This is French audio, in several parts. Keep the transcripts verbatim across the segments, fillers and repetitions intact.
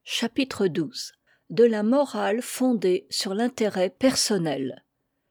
Chapitre douze. De la morale fondée sur l'intérêt personnel.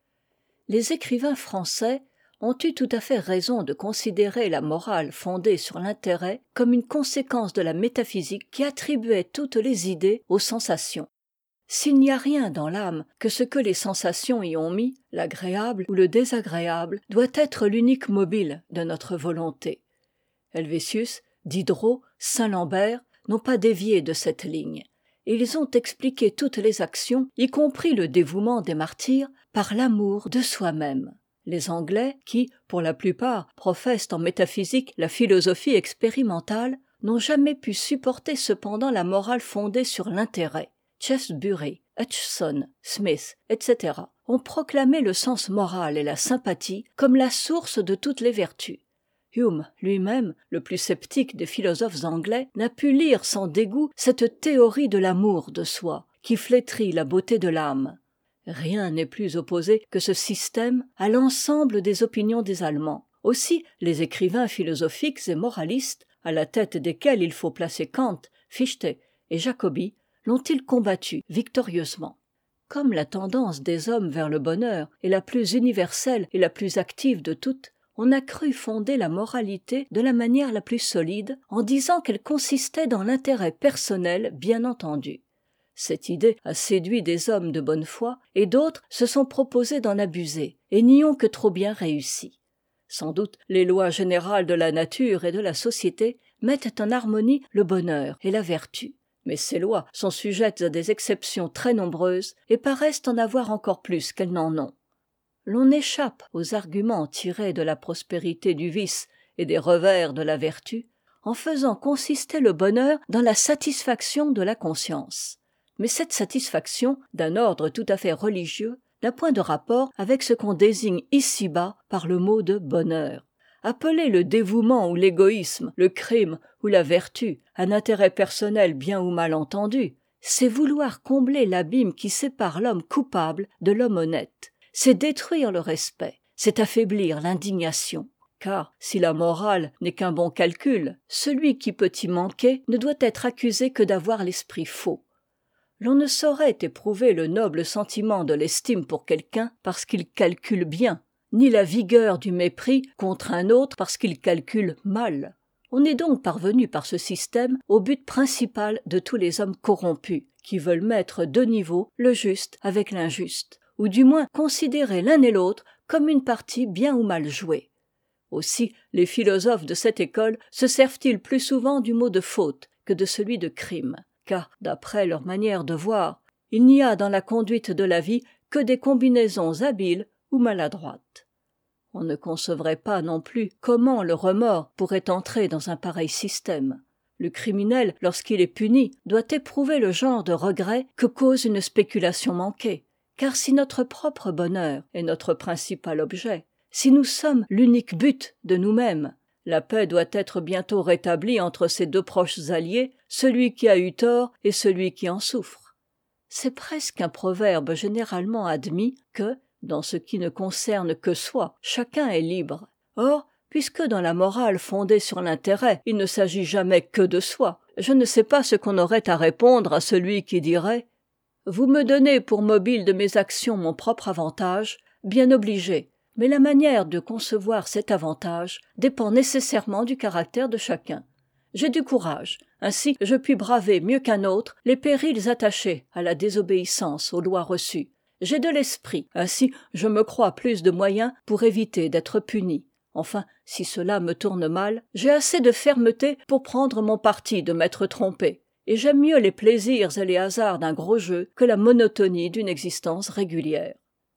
Les écrivains français ont eu tout à fait raison de considérer la morale fondée sur l'intérêt comme une conséquence de la métaphysique qui attribuait toutes les idées aux sensations. S'il n'y a rien dans l'âme que ce que les sensations y ont mis, l'agréable ou le désagréable doit être l'unique mobile de notre volonté. Helvétius, Diderot, Saint-Lambert n'ont pas dévié de cette ligne, et ils ont expliqué toutes les actions, y compris le dévouement des martyrs, par l'amour de soi-même. Les Anglais, qui, pour la plupart, professent en métaphysique la philosophie expérimentale, n'ont jamais pu supporter cependant la morale fondée sur l'intérêt. Shaftesbury, Hutcheson, Smith, et cætera ont proclamé le sens moral et la sympathie comme la source de toutes les vertus. Hume lui-même, le plus sceptique des philosophes anglais, n'a pu lire sans dégoût cette théorie de l'amour de soi, qui flétrit la beauté de l'âme. Rien n'est plus opposé que ce système à l'ensemble des opinions des Allemands. Aussi, les écrivains philosophiques et moralistes, à la tête desquels il faut placer Kant, Fichte et Jacobi, l'ont-ils combattu victorieusement. Comme la tendance des hommes vers le bonheur est la plus universelle et la plus active de toutes, on a cru fonder la moralité de la manière la plus solide en disant qu'elle consistait dans l'intérêt personnel bien entendu. Cette idée a séduit des hommes de bonne foi et d'autres se sont proposés d'en abuser et n'y ont que trop bien réussi. Sans doute les lois générales de la nature et de la société mettent en harmonie le bonheur et la vertu. Mais ces lois sont sujettes à des exceptions très nombreuses et paraissent en avoir encore plus qu'elles n'en ont. L'on échappe aux arguments tirés de la prospérité du vice et des revers de la vertu en faisant consister le bonheur dans la satisfaction de la conscience. Mais cette satisfaction, d'un ordre tout à fait religieux, n'a point de rapport avec ce qu'on désigne ici-bas par le mot de bonheur. Appeler le dévouement ou l'égoïsme, le crime ou la vertu, un intérêt personnel bien ou mal entendu, c'est vouloir combler l'abîme qui sépare l'homme coupable de l'homme honnête. C'est détruire le respect, c'est affaiblir l'indignation. Car si la morale n'est qu'un bon calcul, celui qui peut y manquer ne doit être accusé que d'avoir l'esprit faux. L'on ne saurait éprouver le noble sentiment de l'estime pour quelqu'un parce qu'il calcule bien, ni la vigueur du mépris contre un autre parce qu'il calcule mal. On est donc parvenu par ce système au but principal de tous les hommes corrompus, qui veulent mettre de niveau le juste avec l'injuste, ou du moins considérer l'un et l'autre comme une partie bien ou mal jouée. Aussi, les philosophes de cette école se servent-ils plus souvent du mot de faute que de celui de crime, car, d'après leur manière de voir, il n'y a dans la conduite de la vie que des combinaisons habiles ou maladroites. On ne concevrait pas non plus comment le remords pourrait entrer dans un pareil système. Le criminel, lorsqu'il est puni, doit éprouver le genre de regret que cause une spéculation manquée. Car si notre propre bonheur est notre principal objet, si nous sommes l'unique but de nous-mêmes, la paix doit être bientôt rétablie entre ces deux proches alliés, celui qui a eu tort et celui qui en souffre. C'est presque un proverbe généralement admis que, dans ce qui ne concerne que soi, chacun est libre. Or, puisque dans la morale fondée sur l'intérêt, il ne s'agit jamais que de soi, je ne sais pas ce qu'on aurait à répondre à celui qui dirait « Vous me donnez pour mobile de mes actions mon propre avantage, bien obligé, mais la manière de concevoir cet avantage dépend nécessairement du caractère de chacun. J'ai du courage, ainsi je puis braver mieux qu'un autre les périls attachés à la désobéissance aux lois reçues. J'ai de l'esprit, ainsi je me crois plus de moyens pour éviter d'être puni. Enfin, si cela me tourne mal, j'ai assez de fermeté pour prendre mon parti de m'être trompé. Et j'aime mieux les plaisirs et les hasards d'un gros jeu que la monotonie d'une existence régulière. »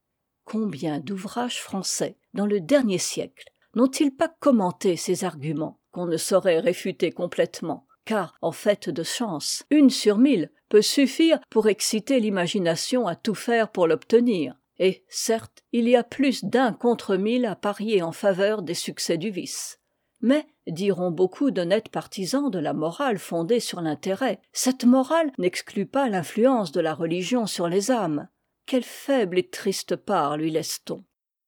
Combien d'ouvrages français, dans le dernier siècle, n'ont-ils pas commenté ces arguments, qu'on ne saurait réfuter complètement, car, en fait de chance, une sur mille peut suffire pour exciter l'imagination à tout faire pour l'obtenir. Et, certes, il y a plus d'un contre mille à parier en faveur des succès du vice. Mais, diront beaucoup d'honnêtes partisans de la morale fondée sur l'intérêt, cette morale n'exclut pas l'influence de la religion sur les âmes. Quelle faible et triste part lui laisse-t-on ?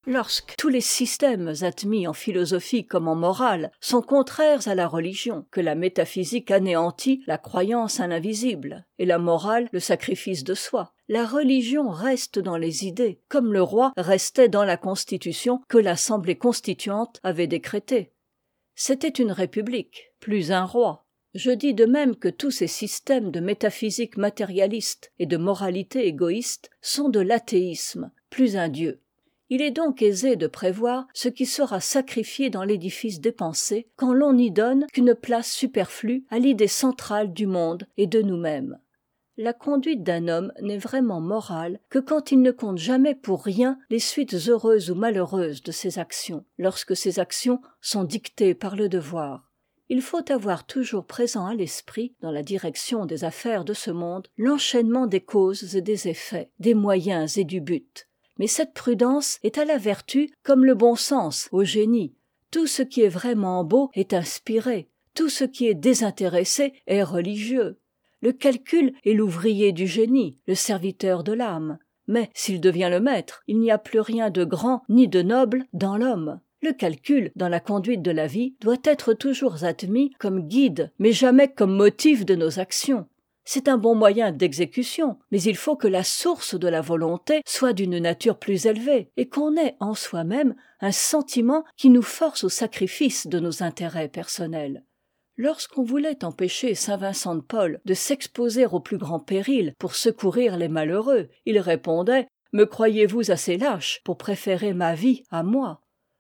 Lorsque tous les systèmes admis en philosophie comme en morale sont contraires à la religion, que la métaphysique anéantit la croyance à l'invisible, et la morale le sacrifice de soi, la religion reste dans les idées, comme le roi restait dans la constitution que l'Assemblée constituante avait décrétée. C'était une république, plus un roi. Je dis de même que tous ces systèmes de métaphysique matérialiste et de moralité égoïste sont de l'athéisme, plus un dieu. Il est donc aisé de prévoir ce qui sera sacrifié dans l'édifice des pensées quand l'on n'y donne qu'une place superflue à l'idée centrale du monde et de nous-mêmes. La conduite d'un homme n'est vraiment morale que quand il ne compte jamais pour rien les suites heureuses ou malheureuses de ses actions, lorsque ces actions sont dictées par le devoir. Il faut avoir toujours présent à l'esprit, dans la direction des affaires de ce monde, l'enchaînement des causes et des effets, des moyens et du but. Mais cette prudence est à la vertu comme le bon sens au génie. Tout ce qui est vraiment beau est inspiré, tout ce qui est désintéressé est religieux. Le calcul est l'ouvrier du génie, le serviteur de l'âme. Mais s'il devient le maître, il n'y a plus rien de grand ni de noble dans l'homme. Le calcul, dans la conduite de la vie, doit être toujours admis comme guide, mais jamais comme motif de nos actions. C'est un bon moyen d'exécution, mais il faut que la source de la volonté soit d'une nature plus élevée, et qu'on ait en soi-même un sentiment qui nous force au sacrifice de nos intérêts personnels. Lorsqu'on voulait empêcher saint Vincent de Paul de s'exposer aux plus grands périls pour secourir les malheureux, il répondait « Me croyez-vous assez lâche pour préférer ma vie à moi ?»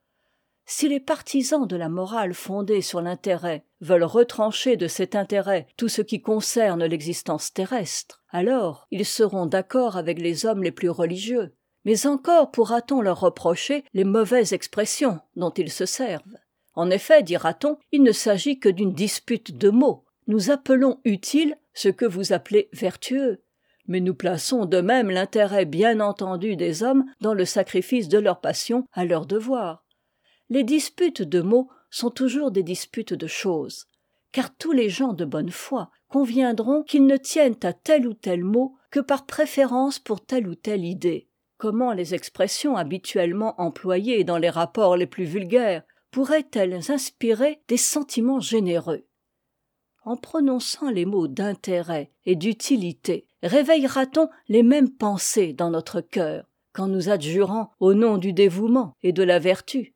Si les partisans de la morale fondée sur l'intérêt veulent retrancher de cet intérêt tout ce qui concerne l'existence terrestre, alors ils seront d'accord avec les hommes les plus religieux. Mais encore pourra-t-on leur reprocher les mauvaises expressions dont ils se servent. En effet, dira-t-on, il ne s'agit que d'une dispute de mots. Nous appelons utile ce que vous appelez vertueux. Mais nous plaçons de même l'intérêt bien entendu des hommes dans le sacrifice de leur passion à leur devoir. Les disputes de mots sont toujours des disputes de choses, car tous les gens de bonne foi conviendront qu'ils ne tiennent à tel ou tel mot que par préférence pour telle ou telle idée. Comment les expressions habituellement employées dans les rapports les plus vulgaires pourraient-elles inspirer des sentiments généreux? En prononçant les mots d'intérêt et d'utilité, réveillera-t-on les mêmes pensées dans notre cœur qu'en nous adjurant au nom du dévouement et de la vertu?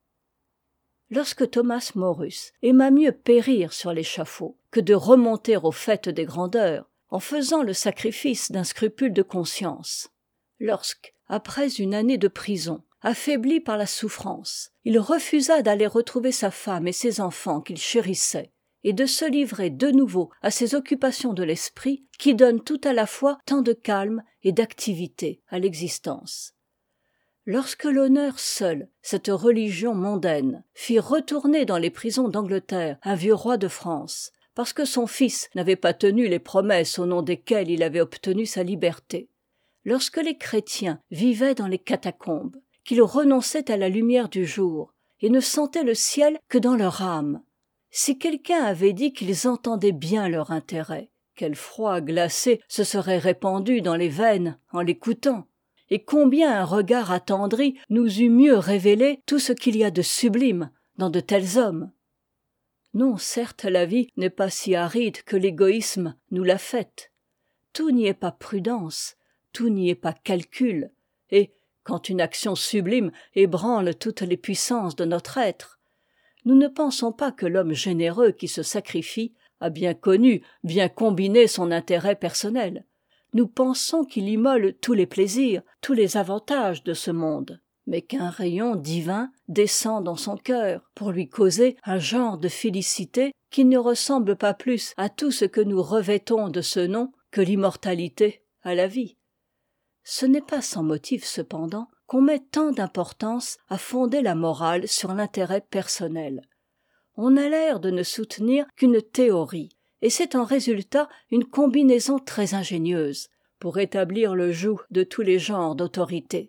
Lorsque Thomas Morus aima mieux périr sur l'échafaud que de remonter au faîte des grandeurs, en faisant le sacrifice d'un scrupule de conscience, lorsque, après une année de prison, affaibli par la souffrance, il refusa d'aller retrouver sa femme et ses enfants qu'il chérissait, et de se livrer de nouveau à ces occupations de l'esprit qui donnent tout à la fois tant de calme et d'activité à l'existence. Lorsque l'honneur seul, cette religion mondaine, fit retourner dans les prisons d'Angleterre un vieux roi de France, parce que son fils n'avait pas tenu les promesses au nom desquelles il avait obtenu sa liberté, lorsque les chrétiens vivaient dans les catacombes, qu'ils renonçaient à la lumière du jour, et ne sentaient le ciel que dans leur âme, si quelqu'un avait dit qu'ils entendaient bien leur intérêt, quel froid glacé se serait répandu dans les veines en l'écoutant, et combien un regard attendri nous eût mieux révélé tout ce qu'il y a de sublime dans de tels hommes. Non, certes, la vie n'est pas si aride que l'égoïsme nous l'a faite. Tout n'y est pas prudence, tout n'y est pas calcul, et, quand une action sublime ébranle toutes les puissances de notre être, nous ne pensons pas que l'homme généreux qui se sacrifie a bien connu, bien combiné son intérêt personnel. Nous pensons qu'il immole tous les plaisirs, tous les avantages de ce monde, mais qu'un rayon divin descend dans son cœur pour lui causer un genre de félicité qui ne ressemble pas plus à tout ce que nous revêtons de ce nom que l'immortalité à la vie. Ce n'est pas sans motif cependant qu'on met tant d'importance à fonder la morale sur l'intérêt personnel. On a l'air de ne soutenir qu'une théorie, et c'est en résultat une combinaison très ingénieuse pour établir le joug de tous les genres d'autorité.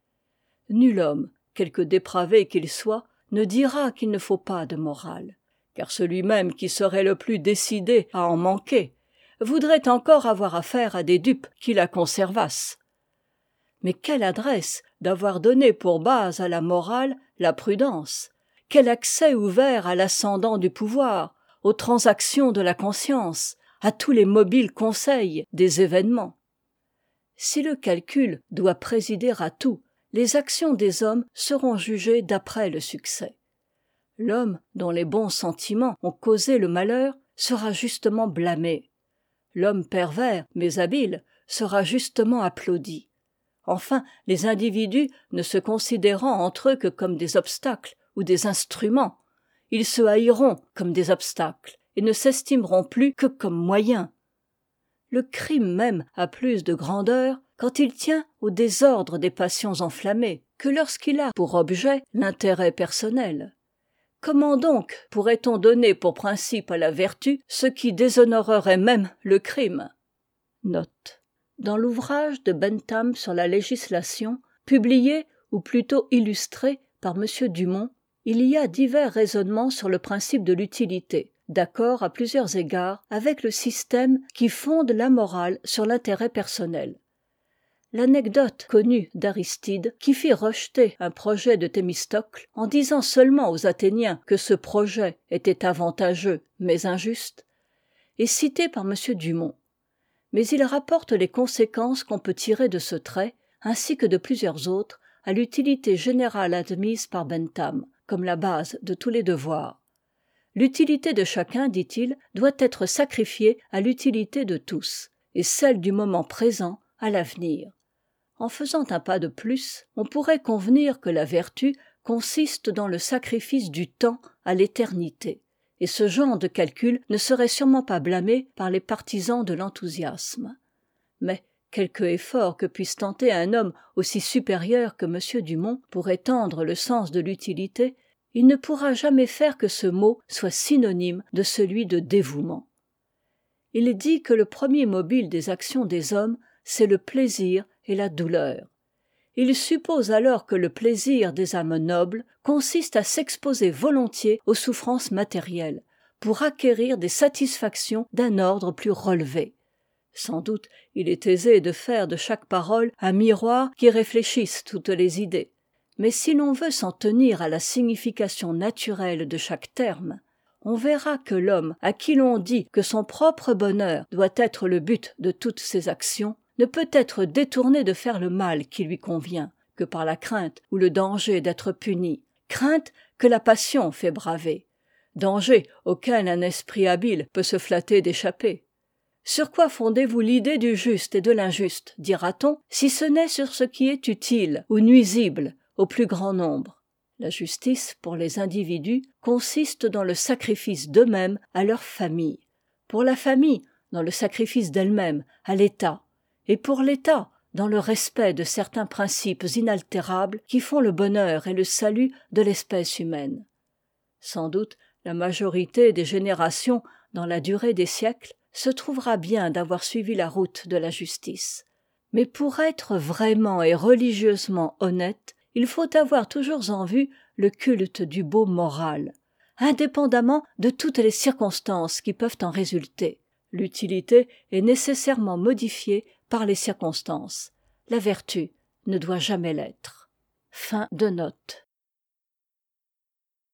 Nul homme, quelque dépravé qu'il soit, ne dira qu'il ne faut pas de morale, car celui même qui serait le plus décidé à en manquer voudrait encore avoir affaire à des dupes qui la conservassent. Mais quelle adresse d'avoir donné pour base à la morale la prudence! Quel accès ouvert à l'ascendant du pouvoir, aux transactions de la conscience, à tous les mobiles conseils des événements! Si le calcul doit présider à tout, les actions des hommes seront jugées d'après le succès. L'homme dont les bons sentiments ont causé le malheur sera justement blâmé. L'homme pervers, mais habile, sera justement applaudi. Enfin, les individus ne se considérant entre eux que comme des obstacles ou des instruments, ils se haïront comme des obstacles et ne s'estimeront plus que comme moyens. Le crime même a plus de grandeur quand il tient au désordre des passions enflammées que lorsqu'il a pour objet l'intérêt personnel. Comment donc pourrait-on donner pour principe à la vertu ce qui déshonorerait même le crime? Note. Dans l'ouvrage de Bentham sur la législation, publié ou plutôt illustré par M. Dumont, il y a divers raisonnements sur le principe de l'utilité, d'accord à plusieurs égards avec le système qui fonde la morale sur l'intérêt personnel. L'anecdote connue d'Aristide, qui fit rejeter un projet de Thémistocle en disant seulement aux Athéniens que ce projet était avantageux mais injuste, est citée par M. Dumont. Mais il rapporte les conséquences qu'on peut tirer de ce trait, ainsi que de plusieurs autres, à l'utilité générale admise par Bentham, comme la base de tous les devoirs. L'utilité de chacun, dit-il, doit être sacrifiée à l'utilité de tous, et celle du moment présent à l'avenir. En faisant un pas de plus, on pourrait convenir que la vertu consiste dans le sacrifice du temps à l'éternité, et ce genre de calcul ne serait sûrement pas blâmé par les partisans de l'enthousiasme. Mais, quelque effort que puisse tenter un homme aussi supérieur que M. Dumont pour étendre le sens de l'utilité, il ne pourra jamais faire que ce mot soit synonyme de celui de dévouement. Il dit que le premier mobile des actions des hommes, c'est le plaisir et la douleur. Il suppose alors que le plaisir des âmes nobles consiste à s'exposer volontiers aux souffrances matérielles, pour acquérir des satisfactions d'un ordre plus relevé. Sans doute, il est aisé de faire de chaque parole un miroir qui réfléchisse toutes les idées. Mais si l'on veut s'en tenir à la signification naturelle de chaque terme, on verra que l'homme à qui l'on dit que son propre bonheur doit être le but de toutes ses actions, ne peut être détourné de faire le mal qui lui convient, que par la crainte ou le danger d'être puni, crainte que la passion fait braver, danger auquel un esprit habile peut se flatter d'échapper. Sur quoi fondez-vous l'idée du juste et de l'injuste, dira-t-on, si ce n'est sur ce qui est utile ou nuisible au plus grand nombre? La justice, pour les individus, consiste dans le sacrifice d'eux-mêmes à leur famille, pour la famille, dans le sacrifice d'elle-même à l'État, et pour l'État, dans le respect de certains principes inaltérables qui font le bonheur et le salut de l'espèce humaine. Sans doute, la majorité des générations, dans la durée des siècles, se trouvera bien d'avoir suivi la route de la justice. Mais pour être vraiment et religieusement honnête, il faut avoir toujours en vue le culte du beau moral, indépendamment de toutes les circonstances qui peuvent en résulter. L'utilité est nécessairement modifiée par les circonstances. La vertu ne doit jamais l'être. Fin de note.